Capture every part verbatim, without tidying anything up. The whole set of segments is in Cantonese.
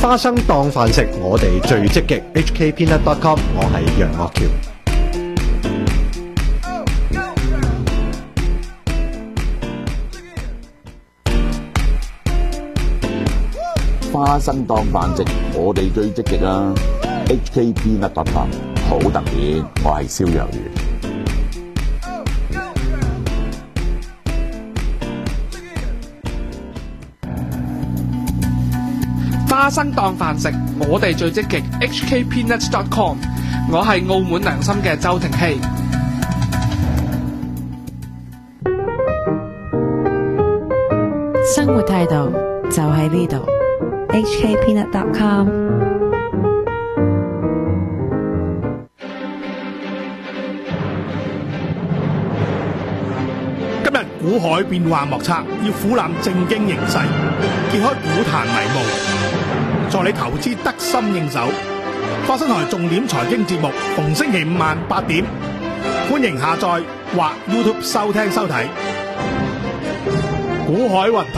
花生當飯食，我哋最積極。H K Peanut dot com， 我係楊岳橋。 花生當飯食，我哋最積極啊 ！H K Peanut dot com 好特別，我係蕭若元。 花生當飯食，我哋最積極。H K Peanut dot com， 我係澳門良心嘅周庭希。 生活態度就喺呢度。H K Peanut dot com。 今日股海變幻莫測，要俯瞰正經形勢，揭開股壇迷霧，助你投資得心應手。花生台重點財經節目，逢星期五晚八點，歡迎下載或 YouTube 收聽收睇。股海雲圖。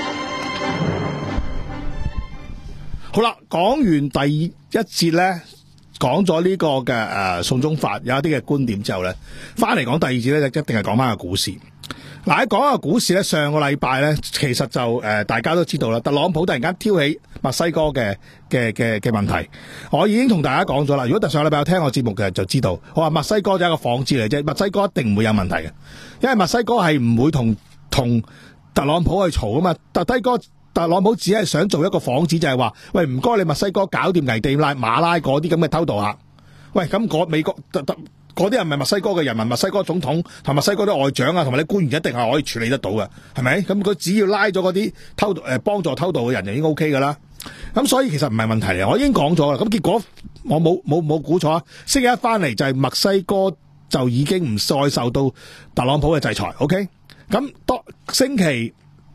好啦，講完第一節咧，講咗呢個嘅誒送中法有一啲嘅觀點之後咧，翻嚟講第二節咧，就一定係講翻個股市。嗱，喺講個股市咧，上個禮拜咧，其實就誒、呃、大家都知道啦，特朗普突然間挑起墨西哥嘅嘅嘅嘅問題，我已經同大家講咗啦。如果上個禮拜有聽我節目嘅就知道，我話墨西哥就係一個幌子嚟啫，墨西哥一定唔會有問題嘅，因為墨西哥係唔會同同特朗普去嘈噶嘛，特低哥。特朗普只係想做一個幌子，就係話，喂，唔該你墨西哥搞掂危地拉馬拉嗰啲咁嘅偷渡客。喂，咁嗰美國嗰啲人唔係墨西哥嘅人民，墨西哥總統同墨西哥啲外長啊，同埋啲官員一定係可以處理得到嘅，係咪？咁佢只要拉咗嗰啲偷渡誒幫助偷渡嘅人就已經 O K 噶啦。咁所以其實唔係問題嚟，我已經講咗啦。咁結果我冇冇冇估錯啊！星期一翻嚟就係墨西哥就已經唔再受到特朗普嘅制裁。OK， 咁當星期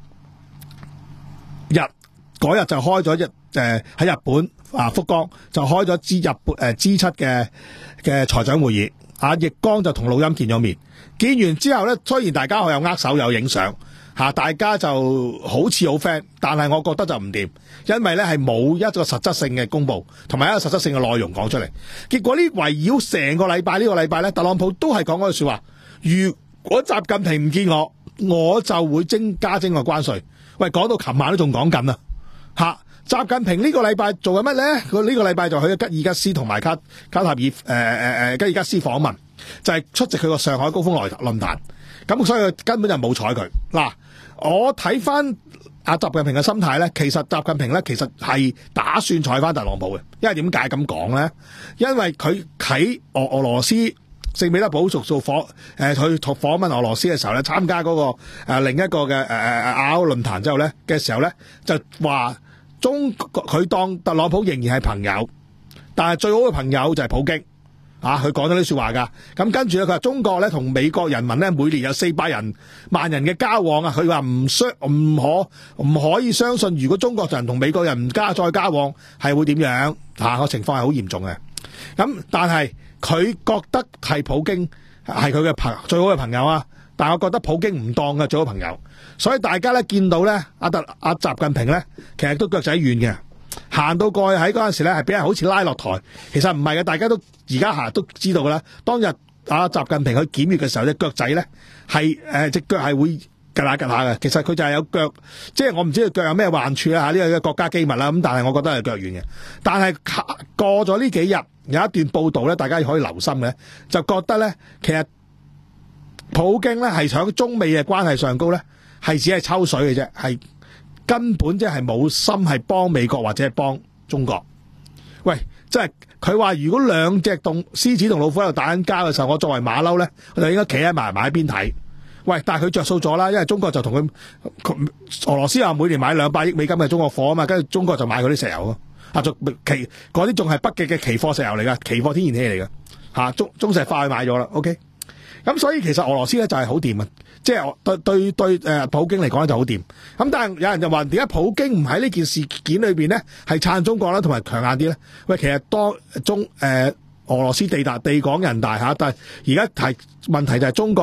日嗰日就開咗一誒喺日本啊福岡就開咗 G 日本誒 G 七嘅嘅財長會議，啊易綱就同魯欽見咗面，見完之後咧，雖然大家有握手有影相吓，大家就好似好 friend， 但係我覺得就唔掂，因為咧係冇一個實質性嘅公布，同埋一個實質性嘅內容講出嚟。結果呢圍繞成個禮拜呢個禮拜咧，特朗普都係講嗰句說話，如果習近平唔見我，我就會增加徵個關稅。喂，講到琴晚都仲講緊啊！吓，習近平呢個禮拜做緊乜咧？佢呢個禮拜就去咗吉爾吉斯同埋卡卡塔爾誒誒誒吉爾吉斯訪問，就係、是、出席佢個上海高峰論論壇。咁所以佢根本就冇睬佢。嗱，我睇翻阿習近平嘅心態咧，其實習近平咧其實係打算睬翻特朗普嘅，因為點解咁講咧？因為佢喺俄俄羅斯。聖彼得堡做做訪誒去訪問俄羅斯嘅時候咧，參加嗰、那個、呃、另一個嘅誒誒亞歐論壇之後咧嘅時候咧，就話中佢當特朗普仍然係朋友，但係最好嘅朋友就係普京啊！佢講咗啲說話㗎。咁跟住咧，佢話中國咧同美國人民咧每年有四百人萬人嘅交往啊！佢話唔相唔可唔可以相信，如果中國人同美國人唔加再交往係會點樣啊？個情況係好嚴重嘅。咁但係。佢覺得係普京係佢嘅朋最好嘅朋友啊，但係我覺得普京唔當嘅最好朋友，所以大家咧見到咧阿特阿習近平咧，其實都腳仔軟嘅，行到過去喺嗰陣時咧係俾人好似拉落台，其實唔係嘅，大家都而家行都知道㗎啦。當日阿習近平去檢閱嘅時候，隻腳仔咧係誒隻腳係會趌下趌下嘅，其實佢就係有腳，即係我唔知佢腳有咩患處啊嚇，呢個國家機密啦。咁但係我覺得係腳軟嘅，但係過咗呢幾日。有一段報道咧，大家可以留心嘅，就覺得咧，其實普京咧係喺中美嘅關係上高咧，係只係抽水嘅啫，係根本即係冇心係幫美國或者係幫中國。喂，即係佢話如果兩隻動獅子同老虎喺度打緊交嘅時候，我作為馬騮咧，我就應該企喺埋埋一邊睇。喂，但係佢着數咗啦，因為中國就同佢俄羅斯話每年買兩百億美金嘅中國貨啊嘛，跟住中國就買嗰啲石油咯。啊，仲期嗰啲仲係北極嘅期貨石油嚟噶，期貨天然氣嚟噶，吓、啊、中中石化去買咗啦 ，OK。咁所以其實俄羅斯咧就係好掂啊，即係對對對誒、呃，普京嚟講咧就好掂。咁但係有人就話點解普京唔喺呢件事件裏邊咧係撐中國啦，同埋強硬啲咧？喂，其實多中誒、呃、俄羅斯地大地廣人大吓，但係而家提問題就係中國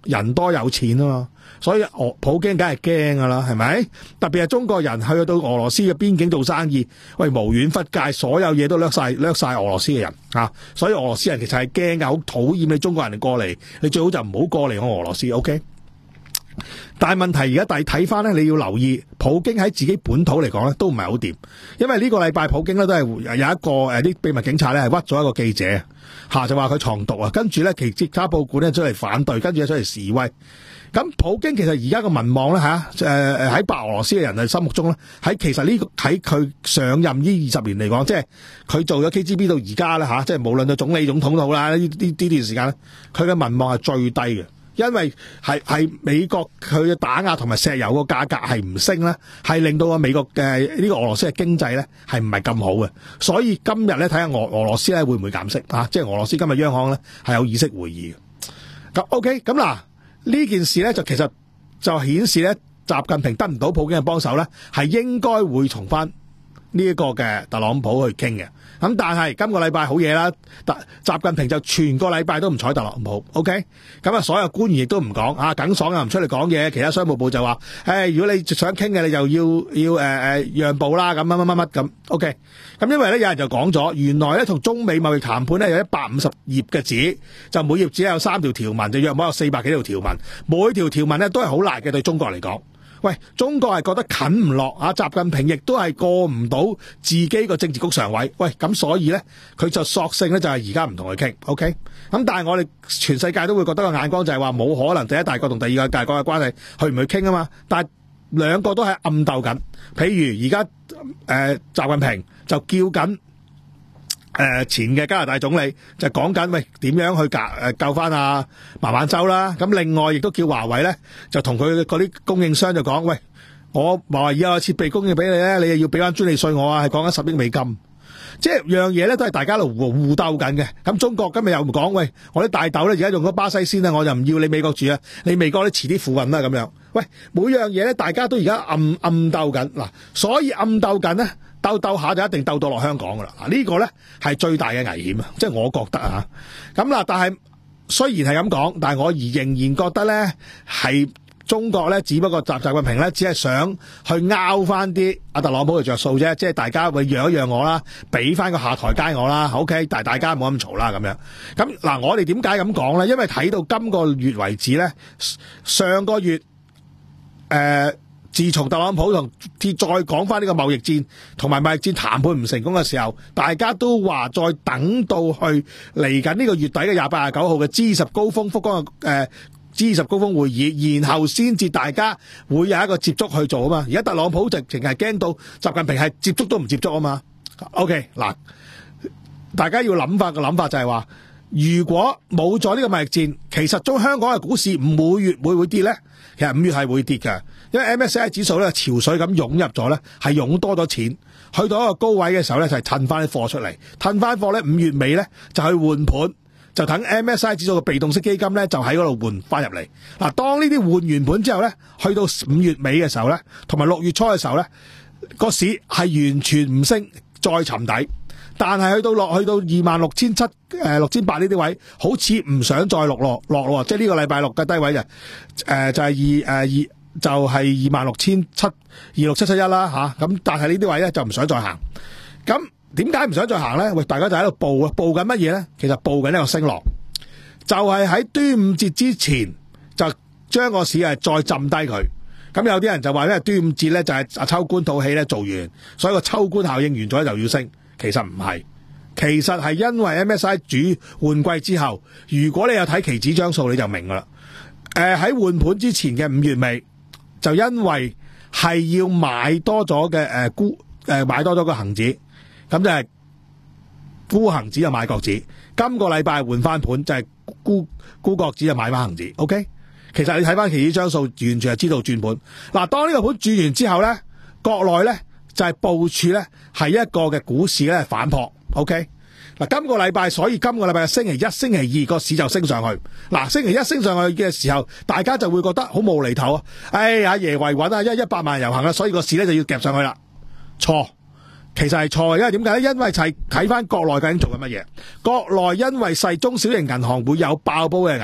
人多有錢啊嘛，所以俄普京梗係驚噶啦，係咪？特別係中國人去到俄羅斯嘅邊境做生意，喂無遠弗屆，所有嘢都掠晒掠晒俄羅斯嘅人啊，所以俄羅斯人其實係驚噶，好討厭你中國人過嚟，你最好就唔好過嚟我俄羅斯 ，OK？但係問題而家第睇翻咧，你要留意，普京喺自己本土嚟講咧都唔係好掂，因為呢個禮拜普京咧都係有一個誒啲秘密警察咧係屈咗一個記者，下就話佢藏毒啊，跟住咧其其他報館咧出嚟反對，跟住出嚟示威。咁普京其實而家個民望咧吓，誒誒喺白俄羅斯嘅人嘅心目中咧，喺其實呢個喺佢上任呢二十年嚟講，即係佢做咗 K G B 到而家咧吓，即係無論係總理總統都好啦，呢呢呢段時間咧，佢嘅民望係最低嘅。因為係係美國佢嘅打壓同埋石油個價格係唔升咧，係令到個美國嘅呢個俄羅斯嘅經濟咧係唔係咁好嘅，所以今日咧睇下俄俄羅斯咧會唔會減息啊？即係俄羅斯今日央行咧係有議息會議嘅。咁 OK， 咁嗱呢件事咧就其實就顯示咧習近平得唔到普京嘅幫手咧，係應該會從翻呢一個嘅特朗普去傾嘅。咁但係今個禮拜好嘢啦，習習近平就全個禮拜都唔睬特朗普 ，OK？咁啊，所有官員亦都唔講啊，耿爽又唔出嚟講嘢，其他商務部就話，誒，如果你想傾嘅，你就要要誒誒、呃、讓步啦，咁乜乜乜乜咁 ，OK？咁因為咧有人就講咗，原來咧同中美貿易談判咧有一百五十頁嘅紙，就每頁只有三條條文，就約莫有四百幾條條文，每條條文咧都係好辣嘅對中國嚟講。喂，中國係覺得近唔落啊，習近平亦都係過唔到自己個政治局常委。喂，咁所以咧，佢就索性咧就係而家唔同佢傾 ，OK？咁但係我哋全世界都會覺得個眼光就係話冇可能第一大國同第二個大國嘅關係去唔去傾啊嘛。但係兩個都係暗鬥緊。譬如而家誒習近平就叫緊。誒、呃，前嘅加拿大總理就講緊喂點樣去救誒救翻阿孟晚舟啦，咁另外亦都叫華為咧就同佢嗰啲供應商就講喂，我華為以後設備供應俾你咧，你又要俾翻專利稅我啊，係講緊十億美金，即係樣嘢咧都係大家喺度互互鬥緊嘅。咁中國今日又唔講喂，我啲大豆咧而家用咗巴西先啦，我就唔要你美國住啊，你美國咧遲啲付運啦咁樣。喂，每樣嘢咧大家都而家暗暗鬥緊嗱，所以暗鬥緊咧。鬥鬥下就一定鬥到落香港噶啦，嗱、這、呢個咧係最大嘅危險啊！即係我覺得啊，咁嗱，但係雖然係咁講，但係我而仍然覺得咧係中國咧，只不過習習近平咧只係想去拗翻啲阿特朗普嘅着數啫，即係大家會讓一讓我啦，俾翻個下台階我啦 ，OK， 但係大家冇咁嘈啦咁樣。咁嗱，我哋點解咁講咧？因為睇到今個月為止咧，上個月誒。呃自從特朗普同再講翻呢個貿易戰同埋貿易戰談判唔成功嘅時候，大家都話再等到去嚟緊呢個月底嘅廿八廿九號嘅 G 二十高峰福岡嘅誒 G 二十高峰會議，然後先至大家會有一個接觸去做啊嘛。而家特朗普直情係驚到習近平係接觸都唔接觸啊嘛。OK 嗱，大家要諗法嘅諗法就係話，如果冇咗呢個貿易戰，其實中香港嘅股市每月會唔會跌咧？其實五月係會跌嘅，因為 M S C I 指數咧潮水咁湧入咗咧，係湧多咗錢，去到一個高位嘅時候咧就係褪翻啲貨出嚟，褪翻貨咧五月尾咧就去換盤，就等 M S C I 指數嘅被動式基金咧就喺嗰度換翻入嚟。嗱，當呢啲換完盤之後咧，去到五月尾嘅時候咧，同埋六月初嘅時候咧，個市係完全唔升，再沉底。但係去到落去到二萬六千七誒六千八呢啲位，好似唔想再落落落咯，即係呢個禮拜六嘅低位就誒、呃、就係二誒二就係二萬六千七二六七七一啦吓，咁但係呢啲位咧就唔想再行。咁點解唔想再行咧？喂，大家就喺度報啊，報緊乜嘢咧？其實報緊一個升浪，就係、是、喺端午節之前就將個市係再浸低佢。咁有啲人就話因為端午節咧就係阿秋官套戲咧做完，所以個秋官效應完咗就要升。其實唔係，其實係因為 M S C I 主換季之後，如果你有睇期指張數，你就明噶啦。誒、呃、喺換盤之前嘅五月尾，就因為係要買多咗嘅誒沽誒買多咗個恒指，咁就係沽恒指就買國指。今個禮拜換翻盤就係沽沽國指就買翻恒指。OK， 其實你睇翻期指張數，完全係知道轉盤。嗱，當呢個盤轉完之後咧，國內咧。就係部署咧，係一個嘅股市咧反撲 ，OK？嗱，今個禮拜，所以今個禮拜嘅星期一、星期二個市就升上去。嗱，星期一升上去嘅時候，大家就會覺得好無厘頭啊！哎，阿爺維穩啊，一一百萬遊行啦，所以個市咧就要夾上去啦。錯，其實係錯嘅，因為點解咧？因為就係睇翻國內究竟做緊乜嘢。國內因為細中小型銀行會有爆煲嘅危險，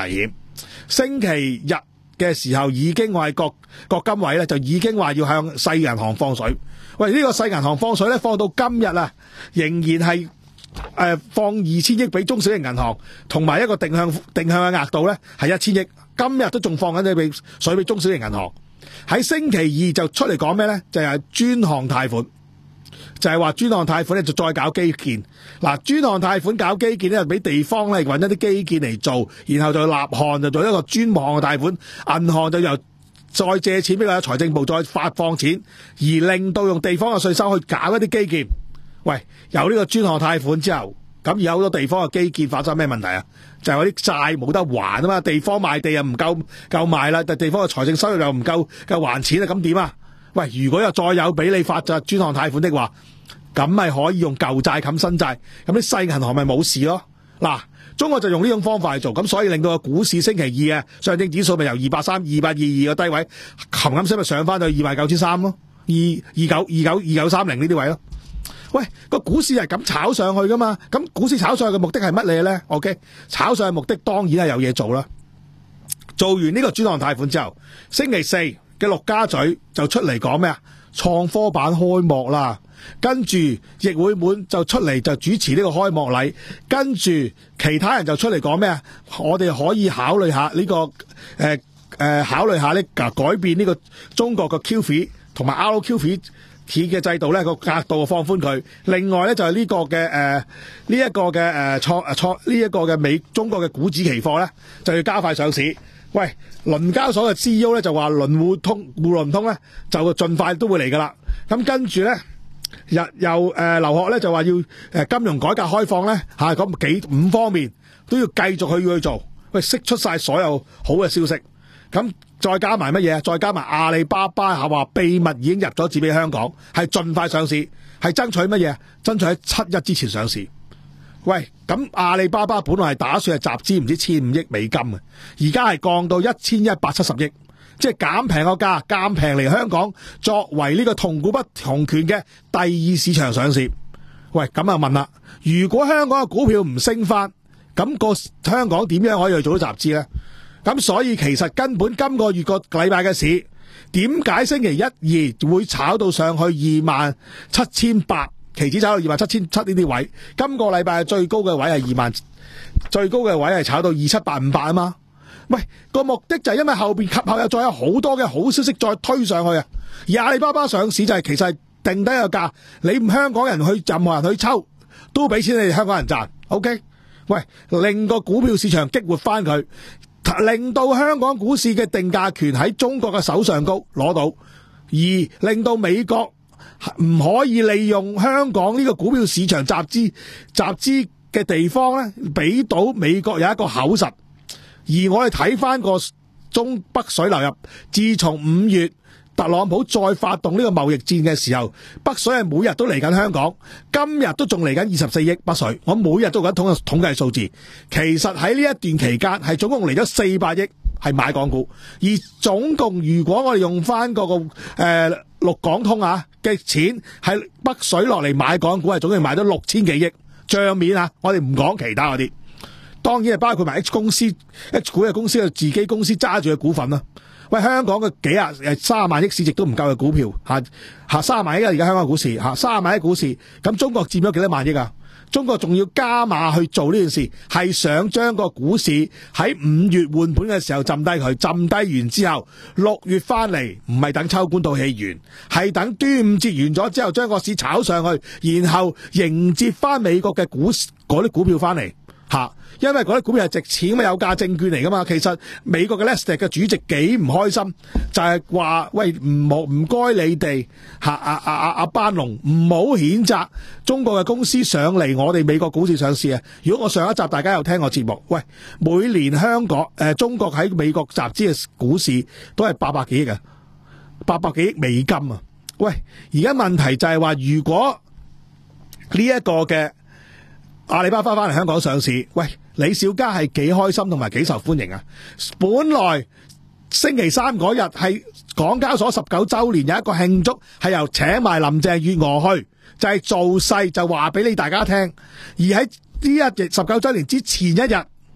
星期日嘅時候已經話國國金委咧就已經話要向世銀行放水。喂，呢、這個世銀行放水咧放到今日啊，仍然係誒、呃、放二千億俾中小型銀行，同埋一個定向定向嘅額度咧係一千億。今日都仲放緊啲俾水俾中小型銀行。喺星期二就出嚟講咩咧？就係、是、專項貸款。就係話專項貸款咧就再搞基建，嗱專項貸款搞基建咧，俾地方咧揾一啲基建嚟做，然後就立項就做一個專項嘅貸款，銀行就由再借錢俾個財政部再發放錢，而令到用地方嘅稅收去搞一啲基建。喂，有呢個專項貸款之後，咁有好多地方嘅基建發生咩問題啊？就係嗰啲債冇得還啊嘛，地方賣地又唔夠夠賣啦，但地方嘅財政收入又唔夠夠還錢啊，咁點啊？喂，如果又再有俾你發就專項貸款的話，咁咪可以用舊債冚新債，咁啲細銀行咪冇事咯。嗱，中國就用呢種方法去做，咁所以令到個股市星期二嘅上證指數咪由二百三、二百二二個低位，冚冚聲咪上翻到二萬九千三咯，二二九二九二九三零呢啲位咯。喂，個股市係咁炒上去噶嘛？咁股市炒上去嘅目的係乜嘢咧 ？OK， 炒上去嘅目的當然係有嘢做啦。做完呢個專項貸款之後，星期四嘅陸家嘴就出嚟講咩啊？創科板開幕啦，跟住易會滿就出嚟就主持呢個開幕禮，跟住其他人就出嚟講咩啊？我哋可以考慮下呢、這個誒誒、呃呃，考慮下呢改變呢個中國嘅 Q F I 同埋 R Q F I 嘅制度咧，個額度放寬佢。另外咧就係呢個嘅誒呢一個嘅誒創誒創呢一個嘅美中國嘅股指期貨咧就要加快上市。喂，倫交所嘅 C E O 咧就話輪互通互聯通咧就盡快都會嚟噶啦。咁跟住咧又又誒劉鶴咧就話要誒金融改革開放咧嚇咁幾五方面都要繼續去去做。喂，釋出晒所有好嘅消息。咁再加埋乜嘢？再加埋阿里巴巴係話秘密已經入咗紙俾香港，係盡快上市，係爭取乜嘢？爭取喺七一之前上市。喂，咁阿里巴巴本來係打算係集資唔知千五億美金嘅，而家係降到一千一百七十億，即係減平個價，減平嚟香港作為呢個同股不同權嘅第二市場上市。喂，咁啊問啦，如果香港嘅股票唔升翻，咁個香港點樣可以去做到集資呢？咁所以其實根本今個月個禮拜嘅市，點解星期一二會炒到上去二萬七千八？期指炒到二萬七千七呢啲位，今個禮拜最高嘅位係二萬，最高嘅位係炒到二七八五八啊嘛。喂，個目的就係因為後邊及後又再有好多嘅好消息再推上去啊。而阿里巴巴上市就係其實係定低個價，你唔香港人去任何人去抽，都俾錢你哋香港人賺。OK， 喂，令個股票市場激活翻佢，令到香港股市嘅定價權喺中國嘅手上高攞到，而令到美國唔可以利用香港呢個股票市場集資集資嘅地方咧，俾到美國有一個口實。而我哋睇翻個中北水流入，自從五月特朗普再發動呢個貿易戰嘅時候，北水係每日都嚟緊香港，今日都仲嚟緊二十四億北水。我每日都緊統統計數字，其實喺呢一段期間係總共嚟咗四百億係買港股，而總共如果我哋用翻嗰個誒陸港通啊嘅錢係北水落嚟買港股，係總共買咗六千幾億帳面啊！我哋唔講其他嗰啲，當然係包括埋 H 公司 H 股嘅公司嘅自己公司揸住嘅股份啦。喂，香港嘅幾啊誒三十萬億市值都唔夠嘅股票嚇嚇三十萬億啊！而家香港股市嚇三十萬億股市，咁中國佔咗幾多萬億啊？中國仲要加碼去做呢件事，係想將個股市喺五月換盤嘅時候浸低佢，浸低完之後六月翻嚟，唔係等秋官到戲完，係等端午節完咗之後將個市炒上去，然後迎接翻美國嘅股嗰啲股票翻嚟嚇。因為嗰啲股票係值錢嘛，有價證券嚟噶嘛。其實美國嘅 Nasdaq 嘅主席幾唔開心，就係、是、話喂，唔好唔該你哋嚇阿阿阿阿班農唔好譴責中國嘅公司上嚟我哋美國股市上市啊！如果我上一集大家有聽我節目，喂，每年香港誒、呃、中國喺美國集資嘅股市都係八百幾億啊，八百幾億美金啊！喂，而家問題就係話，如果呢一個嘅阿里巴巴翻嚟香港上市，喂，李小加係幾開心同埋幾受歡迎啊！本來星期三嗰日係港交所十九週年有一個慶祝，係由請埋林鄭月娥去，就係、是、做勢就話俾你大家聽。而喺呢一日十九週年之前一日，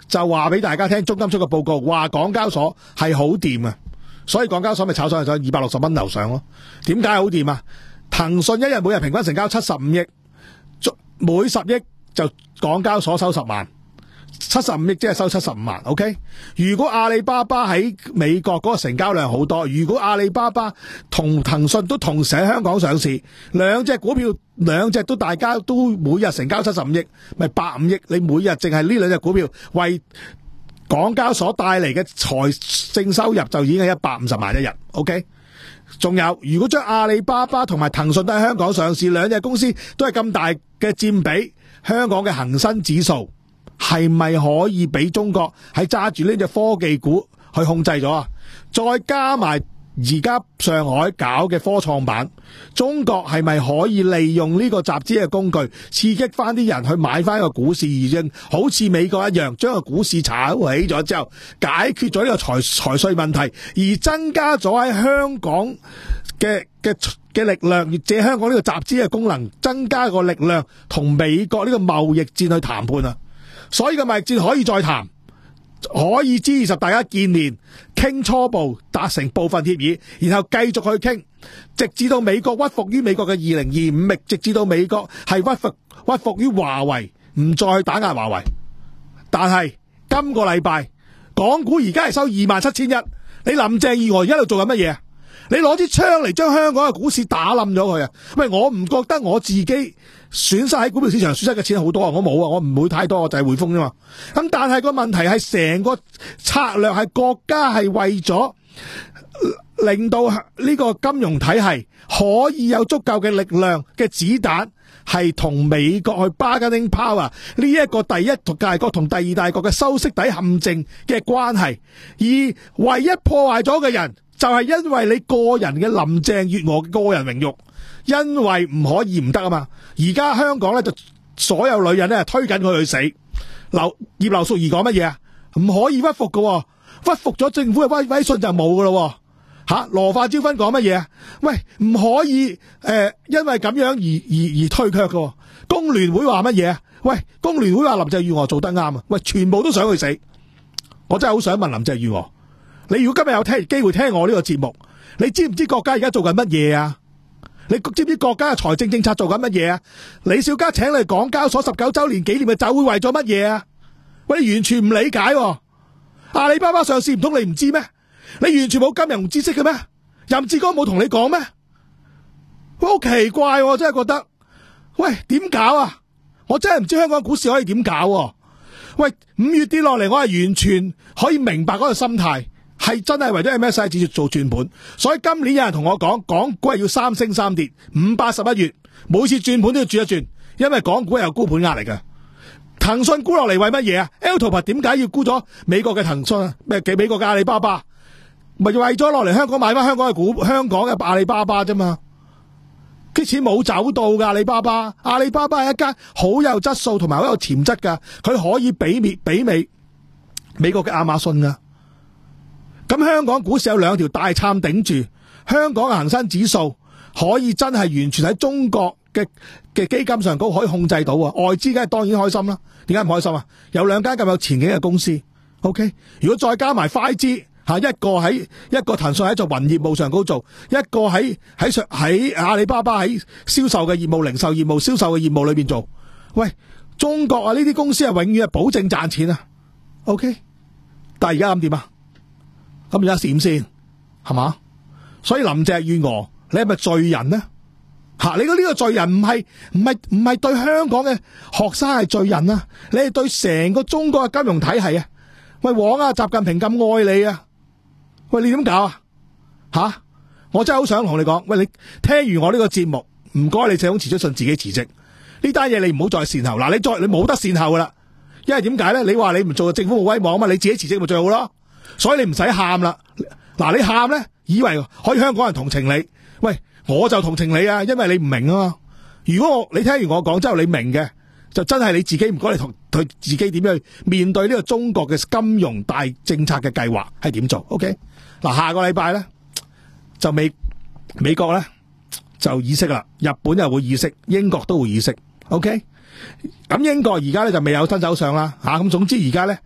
就話俾大家聽，中金出個報告話港交所係好掂啊，所以港交所咪炒上去咗二百六十蚊樓上咯。點解好掂啊？騰訊一日每日平均成交七十五億，每十億就港交所收十萬。七十五億即係收七十五萬 ，OK？ 如果阿里巴巴喺美國嗰個成交量好多，如果阿里巴巴同騰訊都同時喺香港上市，兩隻股票兩隻都大家都每日成交七十五億，咪百五億？你每日淨係呢兩隻股票為港交所帶嚟嘅財政收入就已經係一百五十萬一日 ，OK？ 仲有，如果將阿里巴巴同埋騰訊都喺香港上市，兩隻公司都係咁大嘅佔比，香港嘅恒生指數係咪可以俾中國喺揸住呢隻科技股去控制咗啊？再加埋而家上海搞嘅科創板，中國係咪可以利用呢個集資嘅工具，刺激翻啲人去買翻個股市，而應好似美國一樣，將個股市炒起咗之後，解決咗呢個財財稅問題，而增加咗喺香港嘅嘅嘅力量，借香港呢個集資嘅功能，增加個力量同美國呢個貿易戰去談判啊！所以個貿易戰可以再談，可以 G 二十大家見面傾初步達成部分協議，然後繼續去傾，直至到美國屈服於美國嘅二零二五，直至到美國係屈服屈服於華為，唔再去打壓華為。但係今個禮拜港股而家係收二萬七千一，你林鄭月娥而家喺度做緊乜嘢？你攞支槍嚟將香港嘅股市打冧咗佢啊！喂，我唔覺得我自己損失喺股票市場損失嘅錢好多啊！我冇啊，我唔會太多，我就係匯豐啫嘛。咁但係個問題係成個策略係國家係為咗令到呢個金融體系可以有足夠嘅力量嘅子彈，係同美國去 bargaining power 呢一個第一大國同第二大國嘅收息底陷阱嘅關係，而唯一破壞咗嘅人，就係因為你個人嘅林鄭月娥嘅個人榮辱，因為唔可以唔得啊嘛！而家香港咧就所有女人咧推緊佢去死。劉葉劉淑儀講乜嘢啊？唔可以屈服噶，屈服咗政府嘅威威信就冇噶咯。吓，羅范椒芬講乜嘢啊？喂，唔可以誒、呃，因為咁樣而而而推卻噶。工聯會話乜嘢啊？喂，工聯會話林鄭月娥做得啱啊！喂，全部都想去死。我真係好想問林鄭月娥。你如果今日有聽機會聽我呢個節目，你知唔知國家而家做緊乜嘢啊？你知唔知國家嘅財政政策做緊乜嘢啊？李小加請你港交所十九周年紀念嘅酒會為咗乜嘢啊？喂，你完全唔理解喎。阿里巴巴上市唔通你唔知咩？你完全冇金融知識嘅咩？任志剛冇同你講咩？喂，好奇怪喎，我真係覺得，喂，點搞啊？我真係唔知香港股市可以點搞喎。喂，五月跌落嚟，我係完全可以明白嗰個心態。係真係為咗 M S C I 指數做轉盤，所以今年有人同我講，港股係要三升三跌，五八十一月每次轉盤都要轉一轉，因為港股係有沽盤壓力嘅。騰訊沽落嚟為乜嘢啊 ？Alphabet 點解要沽咗美國嘅騰訊啊？咩嘅美國嘅阿里巴巴，咪為咗落嚟香港買翻香港嘅股，香港嘅阿里巴巴啫嘛。啲錢冇走到噶，阿里巴巴，阿里巴巴係一間好有質素同埋好有潛質噶，佢可以媲美媲美美國嘅亞馬遜噶。咁香港股市有兩條大撐頂住，香港嘅恒生指數可以真係完全喺中國嘅嘅基金上高可以控制到啊！外資梗係當然開心啦，點解唔開心啊？有兩間咁有前景嘅公司 ，OK。如果再加埋快資吓，一個喺一個騰訊喺做雲業務上高做，一個喺喺上喺阿里巴巴喺銷售嘅業務、零售業務、銷售嘅業務裏邊做，喂，中國啊呢啲公司係永遠係保證賺錢啊 ，OK。但係而家咁點啊？咁而家點先係嘛？所以林鄭月娥，你係咪罪人呢？吓，你講呢個罪人唔係唔係唔係對香港嘅學生係罪人啊？你係對成個中國嘅金融體系啊！喂，枉啊！習近平咁愛你啊！喂，你點搞啊？吓，我真係好想同你講，喂，你聽完我呢個節目，唔該你請辭職信自己辭職。呢單嘢你唔好再善後，嗱，你再你冇得善後噶啦，因為點解咧？你話你唔做政府冇威望啊嘛，你自己辭職咪最好咯。所以你唔使喊啦，嗱，你喊咧，以為可以香港人同情你，喂，我就同情你啊，因為你唔明啊嘛。如果我你聽完我講之後你明嘅，就真係你自己唔該你同佢自己點樣去面對呢個中國嘅金融大政策嘅計劃係點做 ？OK， 嗱，下個禮拜咧就美美國咧就議息啦，日本又會議息，英國都會議息 ，OK。咁英國而家咧就未有新首相啦，吓，咁總之而家咧。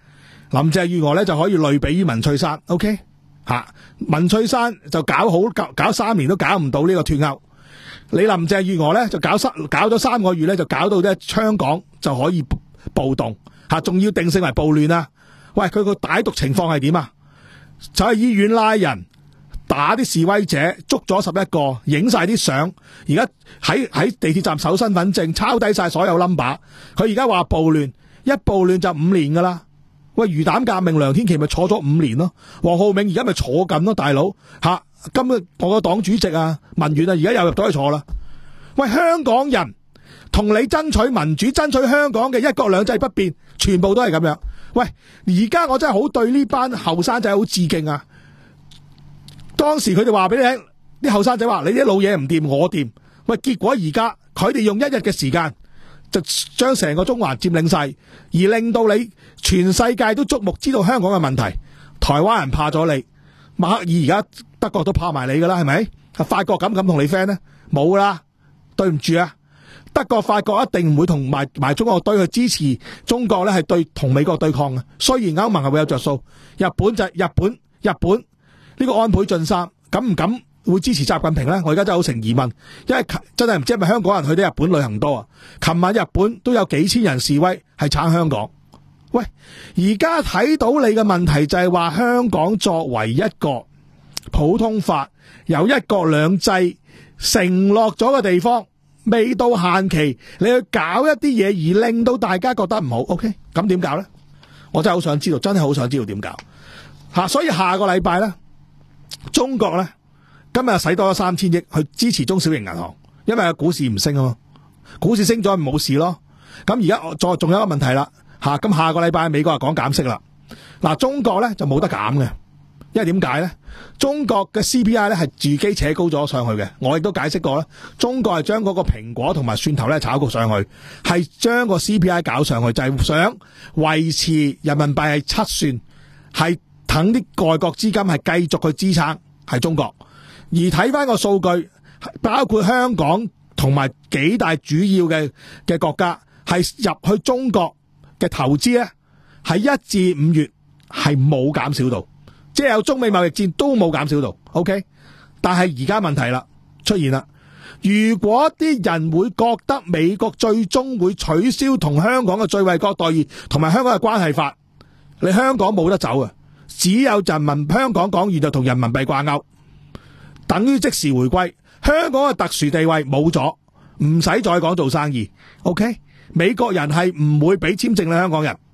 林鄭月娥咧就可以類比於文翠珊 ，OK 吓，文翠珊就搞好搞搞三年都搞唔到呢個脫歐，你林鄭月娥咧就搞三搞咗三個月咧就搞到咧香港就可以暴動吓，仲要定性為暴亂啊！喂，佢個歹毒情況係點啊？就喺醫院拉人，打啲示威者，捉咗十一個，影晒啲相，而家喺喺地鐵站搜身份證，抄低晒所有 number。佢而家話暴亂，一暴亂就五年噶啦。喂，魚蛋革命梁天琦咪坐咗五年咯，黃浩銘而家咪坐緊咯，大佬吓。今日我個黨主席啊，民遠啊，而家又入到去坐啦。喂，香港人同你爭取民主，爭取香港嘅一國兩制不變，全部都係咁樣。喂，而家我真係好對呢班後生仔好致敬啊！當時佢哋話俾你聽，啲後生仔話你啲老嘢唔掂，我掂。喂，結果而家佢哋用一日嘅時間就將成個中環佔領晒，而令到你全世界都矚目知道香港嘅問題。台灣人怕咗你，默克爾而家德國都怕埋你噶啦，係咪？法國敢唔敢同你 friend 呢？冇啦，對唔住啊！德國、法國一定唔會同埋埋中國隊去支持中國咧，係對同美國對抗嘅。雖然歐盟係會有着數，日本就係日本，日本呢個安倍晉三敢唔敢會支持習近平呢？我而家真係好成疑問，因為真係唔知係咪香港人去到日本旅行多啊？琴晚日本都有幾千人示威，係撐香港。喂，而家睇到你嘅問題就係話香港作為一個普通法有一國兩制承諾咗嘅地方，未到限期，你去搞一啲嘢而令到大家覺得唔好 ，OK？ 咁點搞呢？我真係好想知道，真係好想知道點搞吓。所以下個禮拜呢，中國呢今日使多咗三千億去支持中小型銀行，因為股市唔升啊嘛，股市升咗咪冇事咯。咁而家再仲有一個問題啦吓，咁下個禮拜美國就講減息啦。嗱，中國呢就冇得減嘅。因為點解呢？中國嘅 C P I 咧係自己扯高咗上去嘅，我亦都解釋過啦。中國係將嗰個蘋果同埋蒜頭咧炒高上去，係將個 C P I 搞上去，就係、是、想維持人民幣係七算，係等啲外國資金係繼續去支撐係中國。而睇翻個數據，包括香港同埋幾大主要嘅嘅國家係入去中國嘅投資咧，係一至五月係冇減少到。即係有中美貿易戰都冇減少到 ，OK？ 但係而家問題啦出現啦，如果啲人會覺得美國最終會取消同香港嘅最惠國待遇同埋香港嘅關係法，你香港冇得走啊！只有人民香港講完就同人民幣掛鈎，等於即時回歸。香港嘅特殊地位冇咗，唔使再講做生意 ，OK？ 美國人係唔會俾簽證你香港人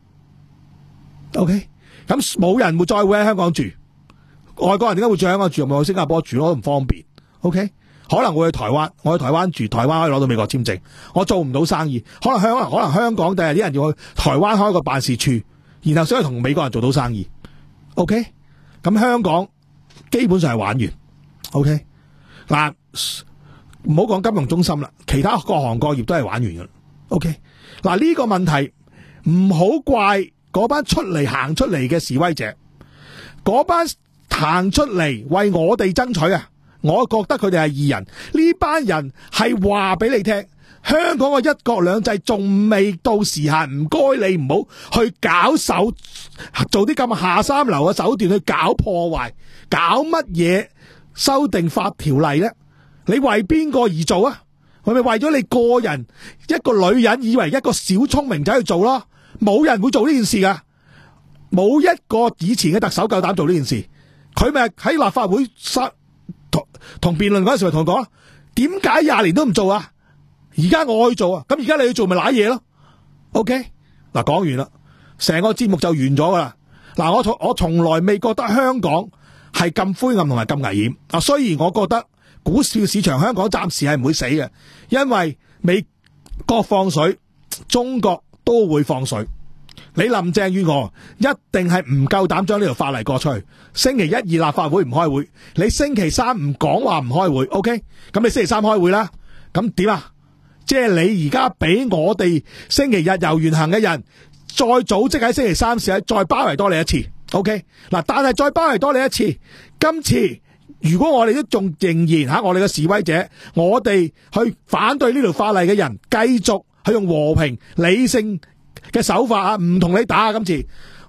，OK？咁冇人會再會喺香港住，外國人點解會住喺香港住？咪去新加坡住咯，都唔方便。OK， 可能會去台灣，我去台灣住，台灣可以攞到美國簽證，我做唔到生意。可能香港，可能香港第日啲人要去台灣開個辦事處，然後先去同美國人做到生意。OK， 咁香港基本上係玩完。OK， 嗱，唔好講金融中心啦，其他各行各業都係玩完噶啦。OK， 嗱，呢個問題唔好怪嗰班出嚟行出嚟嘅示威者，嗰班行出嚟為我哋爭取啊！我覺得佢哋係義人，呢班人係話俾你聽，香港嘅一國兩制仲未到時限，唔該你唔好去搞手，做啲咁下三流嘅手段去搞破壞，搞乜嘢修訂法條例呢？你為邊個而做啊？係咪為咗你個人一個女人以為一個小聰明仔去做咯？冇人會做呢件事噶，冇一個以前嘅特首夠膽做呢件事。佢咪喺立法會同同辯論嗰陣時咪同佢講，點解廿年都唔做啊？而家我去做啊，咁而家你去做咪瀨嘢咯 ？OK， 嗱，講完啦，成個節目就完咗噶啦。嗱，我從我從來未覺得香港係咁灰暗同埋咁危險。啊，雖然我覺得股票市場香港暫時係唔會死嘅，因為美國放水，中國都會放水。你林鄭月娥一定係唔夠膽將呢條法例過出去。星期一二立法會唔開會，你星期三唔講話唔開會 ，OK？ 咁你星期三開會啦。咁點啊？即係你而家俾我哋星期日遊完行嘅人再組織喺星期三時再包圍多你一次 ，OK？ 嗱，但係再包圍多你一次，今次如果我哋都仲仍然吓我哋嘅示威者，我哋去反對呢條法例嘅人繼續去用和平理性嘅手法啊，唔同你打啊！今次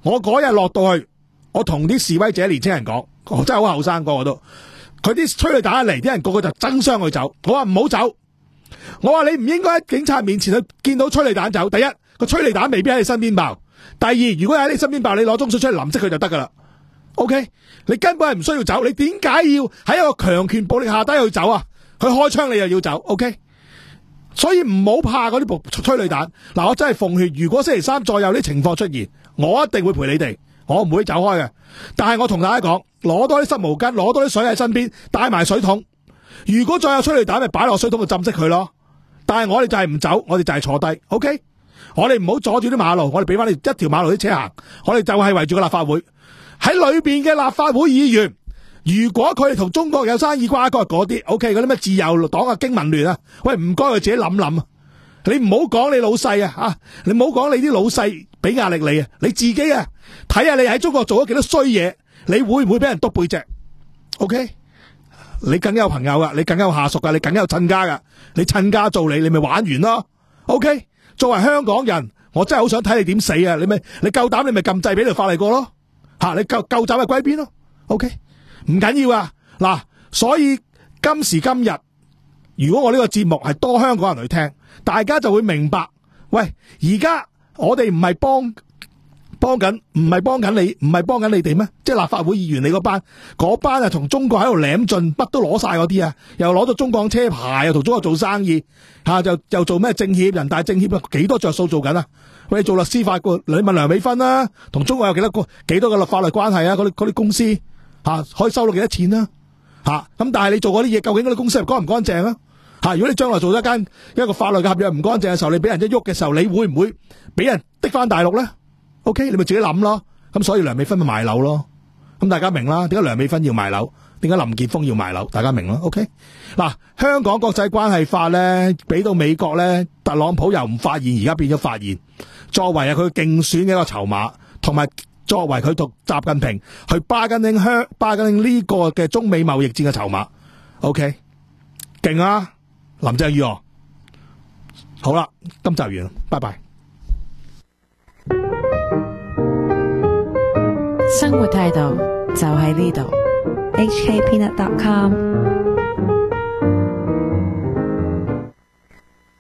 我嗰日落到去，我同啲示威者年青人講，我真係好後生個我都，佢啲催淚彈一嚟，啲人個個就爭相去走。我話唔好走，我話你唔應該喺警察面前去見到催淚彈走。第一，個催淚彈未必喺你身邊爆；第二，如果喺你身邊爆，你攞中水出嚟淋熄佢就得噶啦。OK， 你根本係唔需要走，你點解要喺一個強權暴力下低去走啊？佢開槍你又要走 ，OK？ 所以唔好怕嗰啲部催淚彈。嗱，我真係奉勸，如果星期三再有啲情況出現，我一定會陪你哋，我唔會走開嘅。但係我同大家講，攞多啲濕毛巾，攞多啲水喺身邊，帶埋水桶。如果再有催淚彈，咪擺落水桶度浸熄佢咯。但係我哋就係唔走，我哋就係坐低 ，OK？ 我哋唔好阻住啲馬路，我哋俾翻你一條馬路啲車行。我哋就係圍住個立法會，喺裏邊嘅立法會議員。如果佢哋同中國有生意瓜葛嗰啲 ，OK， 嗰啲咩自由黨啊、經民聯啊，喂，唔該佢自己諗諗啊！你唔好講你老細啊，啊，你唔好講你啲老細俾壓力你啊，你自己啊，睇下你喺中國做咗幾多衰嘢，你會唔會俾人督背脊 ？OK， 你更有朋友噶，你更有下屬噶，你更有親家噶，你親家做你，你咪玩完咯。OK， 作為香港人，我真係好想睇你點死啊！你咪你夠膽，你咪撳掣俾條法例過咯，吓、啊、你夠夠走咪歸邊咯。OK。唔緊要啊！嗱，所以今時今日，如果我呢個節目係多香港人去聽，大家就會明白。喂，而家我哋唔係幫幫緊，唔係幫緊你，唔係幫緊你哋咩？即係立法會議員你嗰班，嗰班啊，同中國喺度舐盡，乜都攞晒嗰啲啊，又攞到中港車牌，又同中國做生意，吓、啊、就又做咩政協、人大政協啊，幾多着數做緊啊？喂，你做律師法官，你問梁美芬啦、啊，同中國有幾多個幾多個法律關係啊？嗰啲嗰啲公司。吓、啊、可以收到幾多錢啦、啊？吓、啊、咁，但係你做嗰啲嘢，究竟嗰啲公司係乾唔乾淨啊？吓、啊，如果你將來做咗一間一個法律嘅合約唔乾淨嘅時候，你俾人一喐嘅時候，你會唔會俾人滴翻大陸咧 ？OK， 你咪自己諗咯。咁所以梁美芬咪賣樓咯。咁大家明啦，點解梁美芬要賣樓？點解林健鋒要賣樓？大家明啦。OK， 嗱、啊，香港國際關係法咧，俾到美國咧，特朗普又唔發現，而家變咗發現，作為啊佢競選嘅一個籌碼，同埋。作為佢同習近平去巴根丁香巴根丁呢個嘅中美貿易戰嘅籌碼 ，OK， 勁啊！林鄭月娥，好啦，今集完，拜拜。 生活態度就喺呢度，H K Peanut dot com。